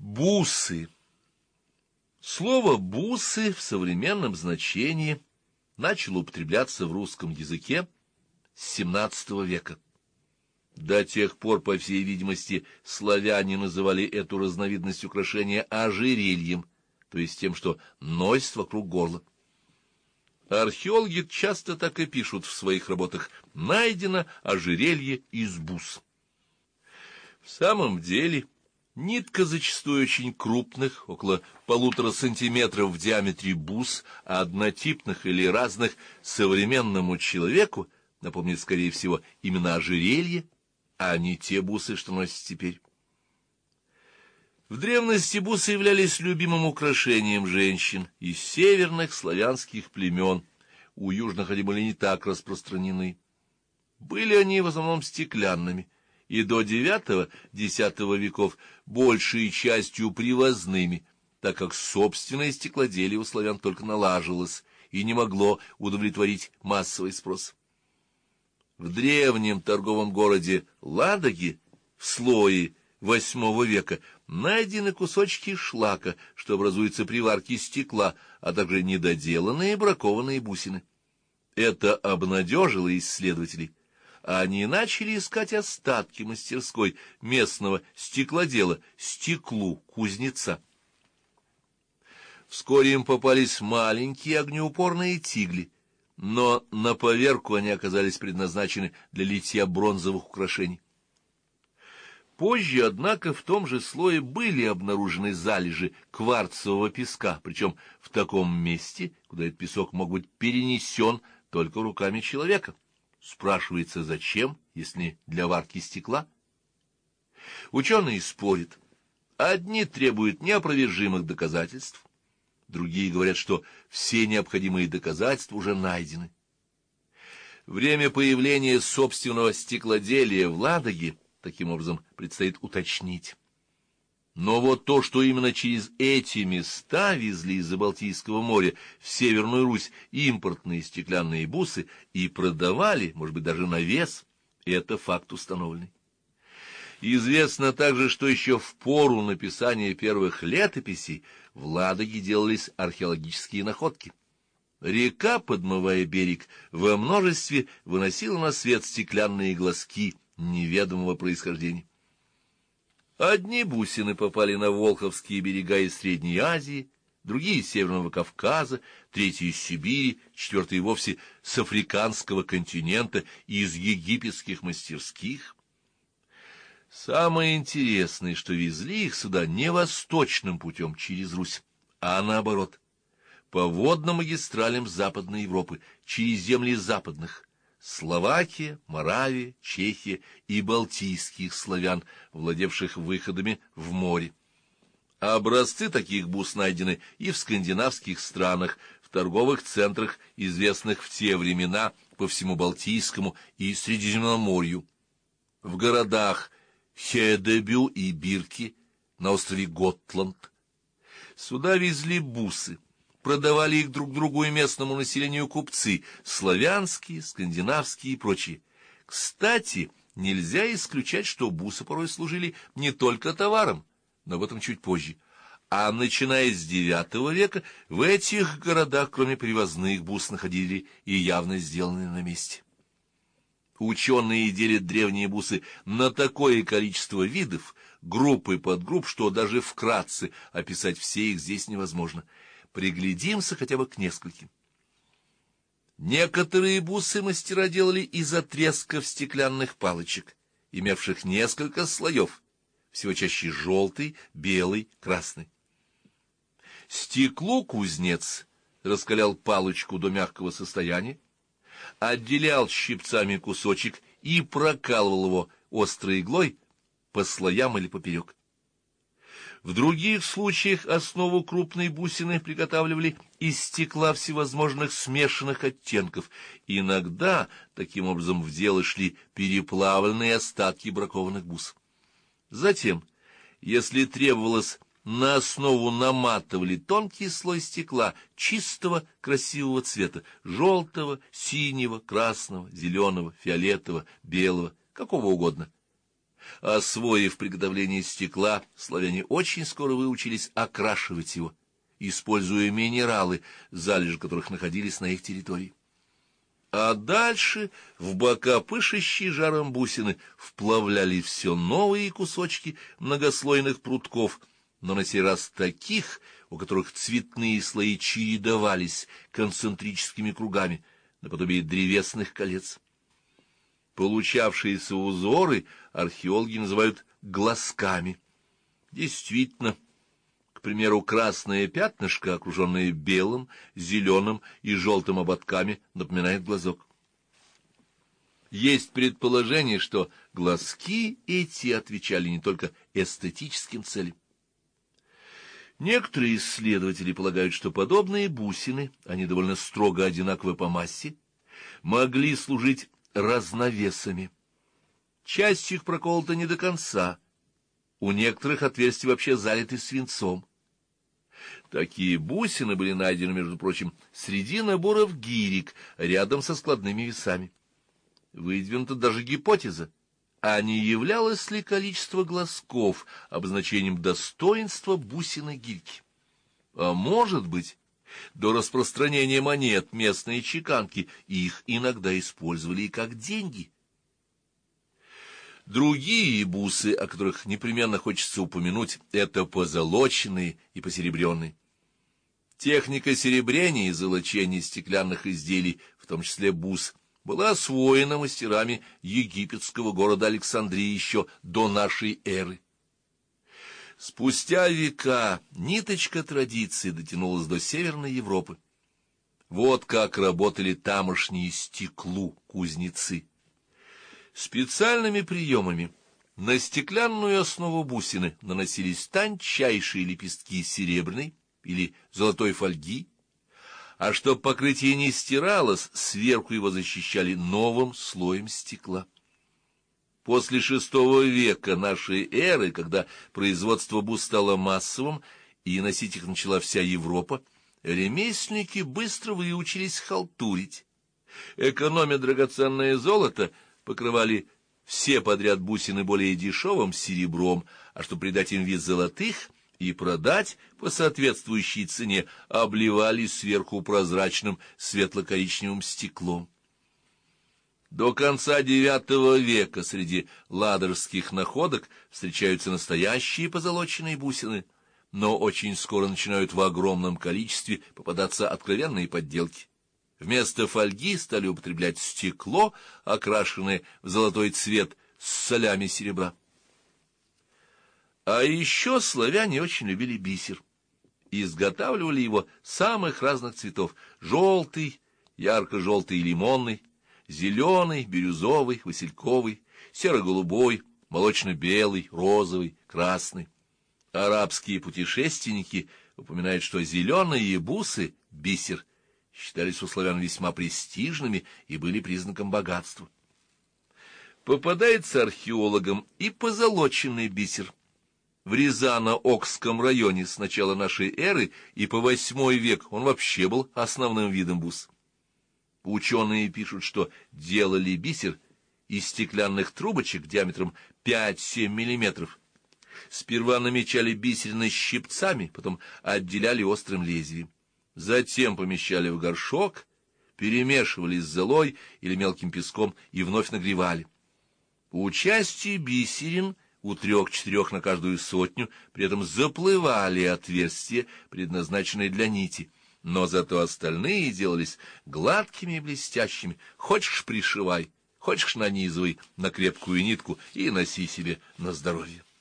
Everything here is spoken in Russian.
Бусы. Слово «бусы» в современном значении начало употребляться в русском языке с XVII века. До тех пор, по всей видимости, славяне называли эту разновидность украшения ожерельем, то есть тем, что носят вокруг горла. Археологи часто так и пишут в своих работах: «Найдено ожерелье из бус». В самом деле, нитка зачастую очень крупных, около 1,5 сантиметров в диаметре бус, однотипных или разных, современному человеку напомнит, скорее всего, именно ожерелье, а не те бусы, что носят теперь. В древности бусы являлись любимым украшением женщин из северных славянских племен. У южных они были не так распространены. Были они в основном стеклянными, и до IX-X веков большей частью привозными, так как собственное стеклоделие у славян только налаживалось и не могло удовлетворить массовый спрос. В древнем торговом городе Ладоге в слое VIII века найдены кусочки шлака, что образуется при варке стекла, а также недоделанные бракованные бусины. Это обнадежило исследователей. Они начали искать остатки мастерской местного стеклодела, стеклу-кузнеца. Вскоре им попались маленькие огнеупорные тигли, но на поверку они оказались предназначены для литья бронзовых украшений. Позже, однако, в том же слое были обнаружены залежи кварцевого песка, причем в таком месте, куда этот песок мог быть перенесен только руками человека. Спрашивается, зачем, если не для варки стекла? Ученые спорят. Одни требуют неопровержимых доказательств, другие говорят, что все необходимые доказательства уже найдены. Время появления собственного стеклоделия в Ладоге таким образом предстоит уточнить. Но вот то, что именно через эти места везли из Балтийского моря в Северную Русь импортные стеклянные бусы и продавали, может быть, даже на вес, это факт установленный. Известно также, что еще в пору написания первых летописей в Ладоге делались археологические находки. Река, подмывая берег, во множестве выносила на свет стеклянные глазки неведомого происхождения. Одни бусины попали на Волховские берега из Средней Азии, другие — из Северного Кавказа, третьи — из Сибири, четвертые — вовсе с африканского континента, из египетских мастерских. Самое интересное, что везли их сюда не восточным путем через Русь, а наоборот, по водным магистралям Западной Европы, через земли западных — Словакия, Моравия, Чехия и балтийских славян, владевших выходами в море. Образцы таких бус найдены и в скандинавских странах, в торговых центрах, известных в те времена по всему Балтийскому и Средиземноморью, в городах Хедебю и Бирки, на острове Готланд. Сюда везли бусы. Продавали их друг другу и местному населению купцы, славянские, скандинавские и прочие. Кстати, нельзя исключать, что бусы порой служили не только товаром, но об этом чуть позже. А начиная с IX века в этих городах, кроме привозных бус, находили и явно сделанные на месте. Ученые делят древние бусы на такое количество видов, групп и подгрупп, что даже вкратце описать все их здесь невозможно. Приглядимся хотя бы к нескольким. Некоторые бусы мастера делали из отрезков стеклянных палочек, имевших несколько слоев, всего чаще желтый, белый, красный. Стеклу кузнец раскалял палочку до мягкого состояния, отделял щипцами кусочек и прокалывал его острой иглой по слоям или поперек. В других случаях основу крупной бусины приготавливали из стекла всевозможных смешанных оттенков. Иногда таким образом в дело шли переплавленные остатки бракованных бус. Затем, если требовалось, на основу наматывали тонкий слой стекла чистого красивого цвета — желтого, синего, красного, зеленого, фиолетового, белого, какого угодно. Освоив приготовление стекла, славяне очень скоро выучились окрашивать его, используя минералы, залежи которых находились на их территории. А дальше в бока пышущие жаром бусины вплавляли все новые кусочки многослойных прутков, но на сей раз таких, у которых цветные слои чередовались концентрическими кругами, наподобие древесных колец. Получавшиеся узоры археологи называют глазками. Действительно, к примеру, красное пятнышко, окруженное белым, зеленым и желтым ободками, напоминает глазок. Есть предположение, что глазки эти отвечали не только эстетическим целям. Некоторые исследователи полагают, что подобные бусины, они довольно строго одинаковы по массе, могли служить разновесами. Часть их проколота не до конца, у некоторых отверстия вообще залиты свинцом. Такие бусины были найдены, между прочим, среди наборов гирек, рядом со складными весами. Выдвинута даже гипотеза, а не являлось ли количество глазков обозначением достоинства бусины гирьки. А может быть, до распространения монет местной чеканки их иногда использовали и как деньги. Другие бусы, о которых непременно хочется упомянуть, это позолоченные и посеребренные. Техника серебрения и золочения стеклянных изделий, в том числе бус, была освоена мастерами египетского города Александрии еще до нашей эры. Спустя века ниточка традиции дотянулась до Северной Европы. Вот как работали тамошние стеклу кузнецы. Специальными приемами на стеклянную основу бусины наносились тончайшие лепестки серебряной или золотой фольги, а чтобы покрытие не стиралось, сверху его защищали новым слоем стекла. После VI века нашей эры, когда производство бус стало массовым и носить их начала вся Европа, ремесленники быстро выучились халтурить. Экономя драгоценное золото, покрывали все подряд бусины более дешевым серебром, а чтобы придать им вид золотых и продать по соответствующей цене, обливали сверху прозрачным светло-коричневым стеклом. До конца IX века среди ладожских находок встречаются настоящие позолоченные бусины, но очень скоро начинают в огромном количестве попадаться откровенные подделки. Вместо фольги стали употреблять стекло, окрашенное в золотой цвет с солями серебра. А еще славяне очень любили бисер. Изготавливали его самых разных цветов: желтый, ярко-желтый и лимонный, зеленый, бирюзовый, васильковый, серо-голубой, молочно-белый, розовый, красный. Арабские путешественники упоминают, что зеленые бусы, бисер, считались у славян весьма престижными и были признаком богатства. Попадается археологам и позолоченный бисер. В Рязано-Окском районе с начала нашей эры и по VIII век он вообще был основным видом бус. Ученые пишут, что делали бисер из стеклянных трубочек диаметром 5-7 миллиметров. Сперва намечали бисерины щипцами, потом отделяли острым лезвием. Затем помещали в горшок, перемешивали с золой или мелким песком и вновь нагревали. У части бисерин, у 3-4 на каждую сотню, при этом заплывали отверстия, предназначенные для нити, но зато остальные делались гладкими и блестящими. Хочешь — пришивай, хочешь — нанизывай на крепкую нитку и носи себе на здоровье.